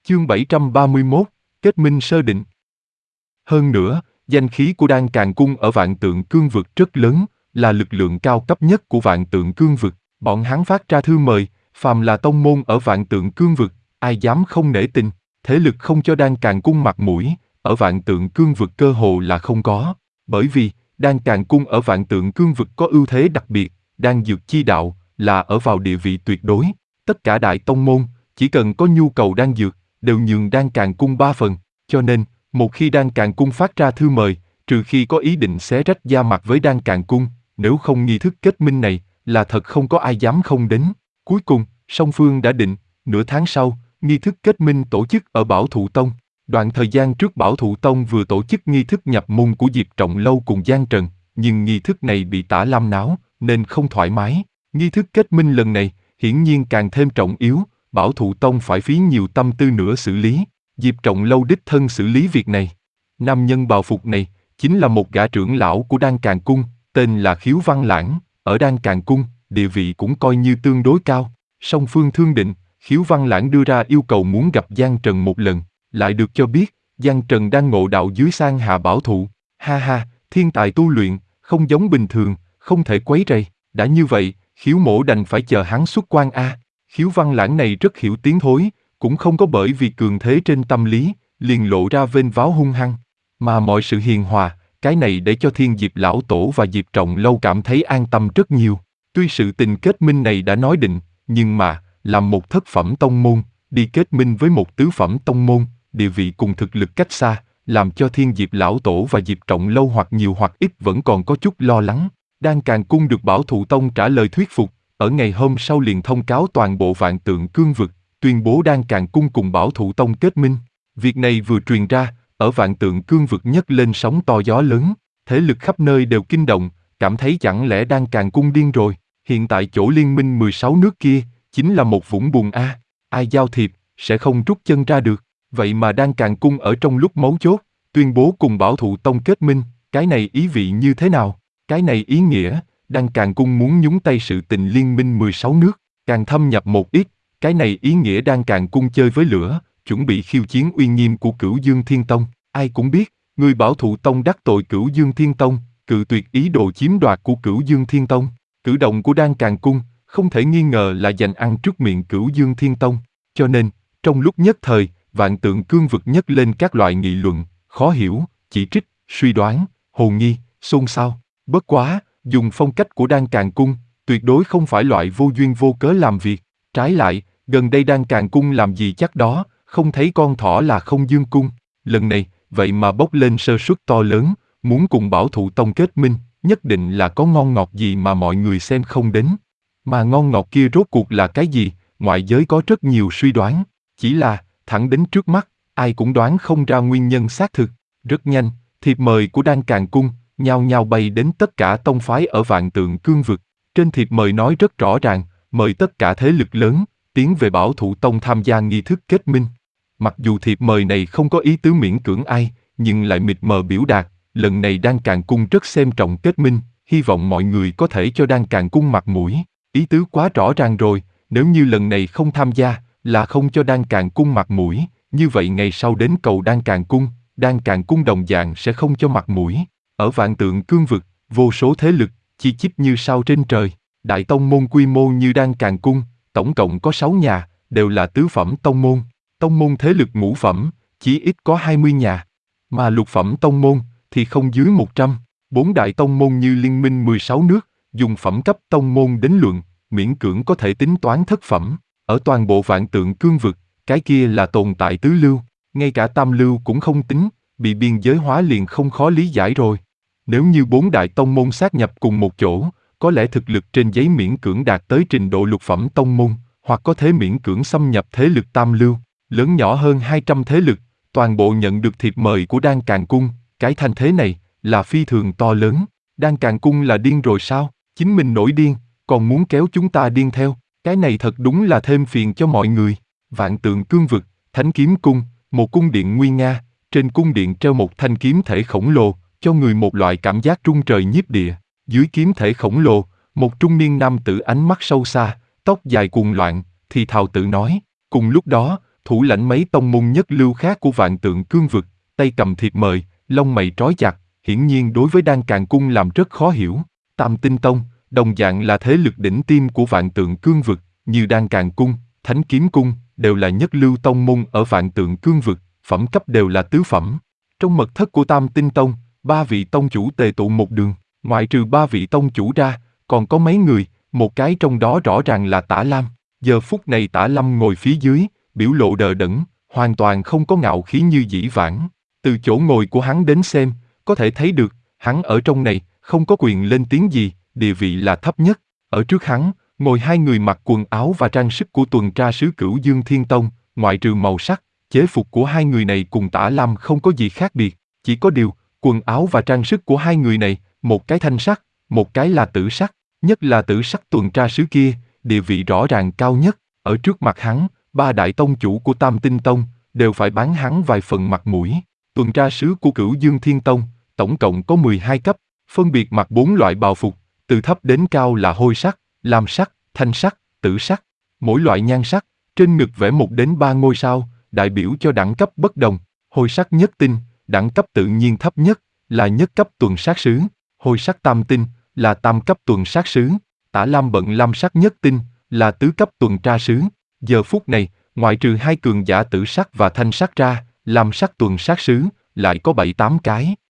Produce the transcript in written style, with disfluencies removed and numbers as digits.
Chương 731, Kết minh sơ định. Hơn nữa, danh khí của Đan Càn Cung ở Vạn Tượng Cương Vực rất lớn, là lực lượng cao cấp nhất của Vạn Tượng Cương Vực. Bọn hắn phát ra thư mời, phàm là tông môn ở Vạn Tượng Cương Vực, ai dám không nể tình, thế lực không cho Đan Càn Cung mặt mũi, ở Vạn Tượng Cương Vực cơ hồ là không có. Bởi vì, Đan Càn Cung ở Vạn Tượng Cương Vực có ưu thế đặc biệt, đan dược chi đạo, là ở vào địa vị tuyệt đối. Tất cả đại tông môn, chỉ cần có nhu cầu đan dược, đều nhường Đan Càn Cung 3 phần, cho nên, một khi Đan Càn Cung phát ra thư mời, trừ khi có ý định xé rách da mặt với Đan Càn Cung, nếu không nghi thức kết minh này, là thật không có ai dám không đến. Cuối cùng, song phương đã định, nửa tháng sau, nghi thức kết minh tổ chức ở Bảo Thụ Tông. Đoạn thời gian trước Bảo Thụ Tông vừa tổ chức nghi thức nhập môn của Diệp Trọng Lâu cùng Giang Trần, nhưng nghi thức này bị Tả Lam náo, nên không thoải mái. Nghi thức kết minh lần này, hiển nhiên càng thêm trọng yếu, Bảo Thụ Tông phải phí nhiều tâm tư nữa xử lý. Diệp Trọng Lâu đích thân xử lý việc này. Nam nhân bào phục này, chính là một gã trưởng lão của Đan Càn Cung, tên là Khiếu Văn Lãng, ở Đan Càn Cung, địa vị cũng coi như tương đối cao. Song phương thương định, Khiếu Văn Lãng đưa ra yêu cầu muốn gặp Giang Trần một lần, lại được cho biết, Giang Trần đang ngộ đạo dưới Sang Hạ Bảo Thụ. Ha ha, thiên tài tu luyện, không giống bình thường, không thể quấy rầy. Đã như vậy, Khiếu mỗ đành phải chờ hắn xuất quan a. Khiếu Văn Lãng này rất hiểu tiếng thối, cũng không có bởi vì cường thế trên tâm lý, liền lộ ra vênh váo hung hăng, mà mọi sự hiền hòa, cái này để cho Thiên Diệp Lão Tổ và Diệp Trọng Lâu cảm thấy an tâm rất nhiều. Tuy sự tình kết minh này đã nói định, nhưng mà, làm một thất phẩm tông môn, đi kết minh với một tứ phẩm tông môn, địa vị cùng thực lực cách xa, làm cho Thiên Diệp Lão Tổ và Diệp Trọng Lâu hoặc nhiều hoặc ít vẫn còn có chút lo lắng. Đan Càn Cung được Bảo Thụ Tông trả lời thuyết phục, ở ngày hôm sau liền thông cáo toàn bộ Vạn Tượng Cương Vực, tuyên bố Đan Càn Cung cùng Bảo Thụ Tông kết minh. Việc này vừa truyền ra, ở Vạn Tượng Cương Vực nhấc lên sóng to gió lớn, thế lực khắp nơi đều kinh động, cảm thấy chẳng lẽ Đan Càn Cung điên rồi, hiện tại chỗ liên minh 16 nước kia, chính là một vũng bùn a, ai giao thiệp, sẽ không rút chân ra được, vậy mà Đan Càn Cung ở trong lúc mấu chốt, tuyên bố cùng Bảo Thụ Tông kết minh, cái này ý vị như thế nào? Cái này ý nghĩa, Đan Càn Cung muốn nhúng tay sự tình liên minh 16 nước, càng thâm nhập một ít, cái này ý nghĩa Đan Càn Cung chơi với lửa, chuẩn bị khiêu chiến uy nghiêm của Cửu Dương Thiên Tông. Ai cũng biết, người Bảo Thụ Tông đắc tội Cửu Dương Thiên Tông, cự tuyệt ý đồ chiếm đoạt của Cửu Dương Thiên Tông. Cử động của Đan Càn Cung, không thể nghi ngờ là giành ăn trước miệng Cửu Dương Thiên Tông. Cho nên, trong lúc nhất thời, Vạn Tượng Cương Vực nhấc lên các loại nghị luận, khó hiểu, chỉ trích, suy đoán, hồ nghi, xôn xao. Bất quá, dùng phong cách của Đan Càn Cung, tuyệt đối không phải loại vô duyên vô cớ làm việc. Trái lại, gần đây Đan Càn Cung làm gì chắc đó, không thấy con thỏ là không dương cung. Lần này, vậy mà bốc lên sơ suất to lớn, muốn cùng Bảo Thụ Tông kết minh, nhất định là có ngon ngọt gì mà mọi người xem không đến. Mà ngon ngọt kia rốt cuộc là cái gì, ngoại giới có rất nhiều suy đoán, chỉ là, thẳng đến trước mắt, ai cũng đoán không ra nguyên nhân xác thực. Rất nhanh, thiệp mời của Đan Càn Cung, nhao nhao bay đến tất cả tông phái ở Vạn Tượng Cương Vực. Trên thiệp mời nói rất rõ ràng, mời tất cả thế lực lớn, tiến về Bảo Thụ Tông tham gia nghi thức kết minh. Mặc dù thiệp mời này không có ý tứ miễn cưỡng ai, nhưng lại mịt mờ biểu đạt, lần này Đan Càn Cung rất xem trọng kết minh, hy vọng mọi người có thể cho Đan Càn Cung mặt mũi. Ý tứ quá rõ ràng rồi, nếu như lần này không tham gia, là không cho Đan Càn Cung mặt mũi, như vậy ngày sau đến cầu Đan Càn Cung đồng dạng sẽ không cho mặt mũi. Ở Vạn Tượng Cương Vực, vô số thế lực, chi chít như sao trên trời, đại tông môn quy mô như Đan Càn Cung, tổng cộng có 6 nhà, đều là tứ phẩm tông môn thế lực ngũ phẩm, chỉ ít có 20 nhà, mà lục phẩm tông môn, thì không dưới 100, 4 đại tông môn như liên minh 16 nước, dùng phẩm cấp tông môn đến luận, miễn cưỡng có thể tính toán thất phẩm, ở toàn bộ Vạn Tượng Cương Vực, cái kia là tồn tại tứ lưu, ngay cả tam lưu cũng không tính, bị biên giới hóa liền không khó lý giải rồi. Nếu như 4 đại tông môn sát nhập cùng một chỗ, có lẽ thực lực trên giấy miễn cưỡng đạt tới trình độ lục phẩm tông môn, hoặc có thể miễn cưỡng xâm nhập thế lực tam lưu, lớn nhỏ hơn 200 thế lực, toàn bộ nhận được thiệp mời của Đan Càn Cung, cái thanh thế này, là phi thường to lớn. Đan Càn Cung là điên rồi sao? Chính mình nổi điên, còn muốn kéo chúng ta điên theo, cái này thật đúng là thêm phiền cho mọi người. Vạn Tượng Cương Vực, Thánh Kiếm Cung, một cung điện nguy nga, trên cung điện treo một thanh kiếm thể khổng lồ, cho người một loại cảm giác rung trời nhiếp địa. Dưới kiếm thể khổng lồ, một trung niên nam tử ánh mắt sâu xa, tóc dài cuồng loạn, thì thào tự nói. Cùng lúc đó, thủ lãnh mấy tông môn nhất lưu khác của Vạn Tượng Cương Vực, tay cầm thiệp mời, lông mày trói chặt, hiển nhiên đối với Đan Càn Cung làm rất khó hiểu. Tam Tinh Tông, đồng dạng là thế lực đỉnh tiêm của Vạn Tượng Cương Vực, như Đan Càn Cung, Thánh Kiếm Cung, đều là nhất lưu tông môn ở Vạn Tượng Cương Vực, phẩm cấp đều là tứ phẩm. Trong mật thất của Tam Tinh Tông, 3 vị tông chủ tề tụ một đường, ngoại trừ 3 vị tông chủ ra, còn có mấy người, một cái trong đó rõ ràng là Tả Lam. Giờ phút này Tả Lâm ngồi phía dưới, biểu lộ đờ đẫn, hoàn toàn không có ngạo khí như dĩ vãng. Từ chỗ ngồi của hắn đến xem, có thể thấy được, hắn ở trong này, không có quyền lên tiếng gì, địa vị là thấp nhất. Ở trước hắn, ngồi 2 người mặc quần áo và trang sức của tuần tra sứ Cửu Dương Thiên Tông, ngoại trừ màu sắc, chế phục của 2 người này cùng Tả Lam không có gì khác biệt, chỉ có điều, quần áo và trang sức của 2 người này, một cái thanh sắc, một cái là tử sắc, nhất là tử sắc tuần tra sứ kia, địa vị rõ ràng cao nhất. Ở trước mặt hắn, 3 đại tông chủ của Tam Tinh Tông đều phải bán hắn vài phần mặt mũi. Tuần tra sứ của Cửu Dương Thiên Tông, tổng cộng có 12 cấp, phân biệt mặc 4 loại bào phục, từ thấp đến cao là hôi sắc, lam sắc, thanh sắc, tử sắc. Mỗi loại nhan sắc, trên ngực vẽ 1 đến 3 ngôi sao, đại biểu cho đẳng cấp bất đồng. Hôi sắc nhất tinh, đẳng cấp tự nhiên thấp nhất, là nhất cấp tuần sát sứ. Hôi sắc tam tinh, là tam cấp tuần sát sứ. Tả Lam bận lam sắc nhất tinh, là tứ cấp tuần tra sứ. Giờ phút này, ngoại trừ 2 cường giả tử sắc và thanh sắc ra, lam sắc tuần sát sứ, lại có 7-8 cái.